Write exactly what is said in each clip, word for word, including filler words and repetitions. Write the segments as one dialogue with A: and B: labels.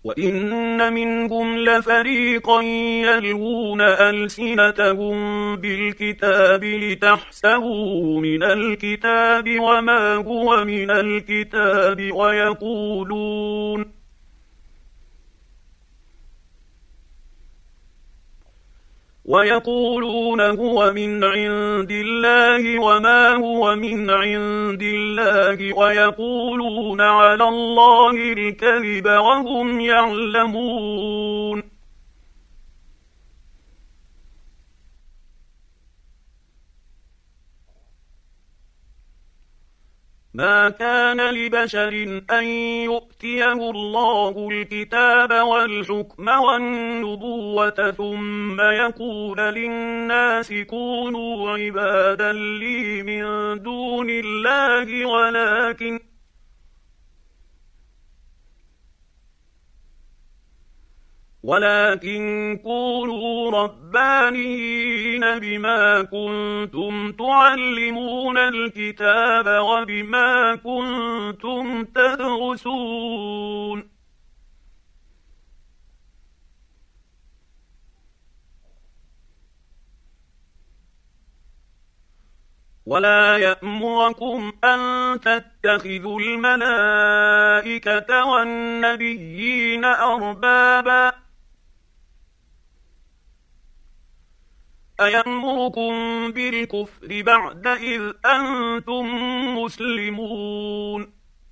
A: وإن منهم لفريقا يلوون ألسنتهم بالكتاب لتحسبوه من الكتاب وما هو من الكتاب ويقولون ويقولون هو من عند الله وما هو من عند الله ويقولون على الله الكذب وهم يعلمون. ما كان لبشر أن يؤتيه الله الكتاب والحكم والنبوة ثم يقول للناس كونوا عبادا لي من دون الله ولكن ولكن كونوا ربانيين بما كنتم تعلمون الكتاب وبما كنتم تدرسون. ولا يأمركم أن تتخذوا الملائكة والنبيين أربابا أيأمركم بالكفر بعد إذ أنتم مسلمون.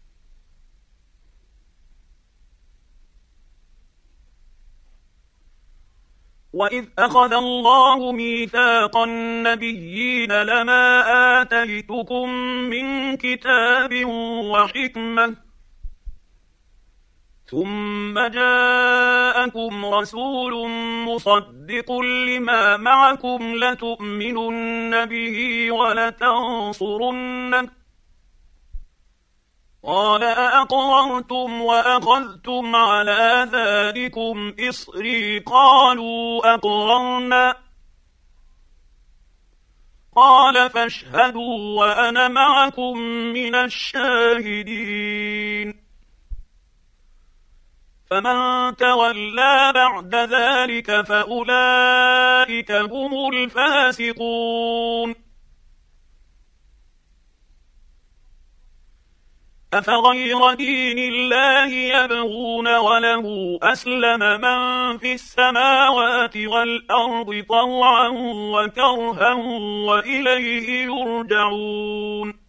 A: وإذ أخذ الله ميثاق النبيين لما آتيتكم من كتاب وحكمة ثم جاءكم رسول مصدق لما معكم لتؤمنن به ولتنصرنه قال أأقررتم وأخذتم على ذلكم إصري قالوا أقررنا قال فاشهدوا وأنا معكم من الشاهدين. فمن تولى بعد ذلك فأولئك هم الفاسقون. أفغير دين الله يبغون وله أسلم من في السماوات والأرض طوعا وكرها وإليه يرجعون.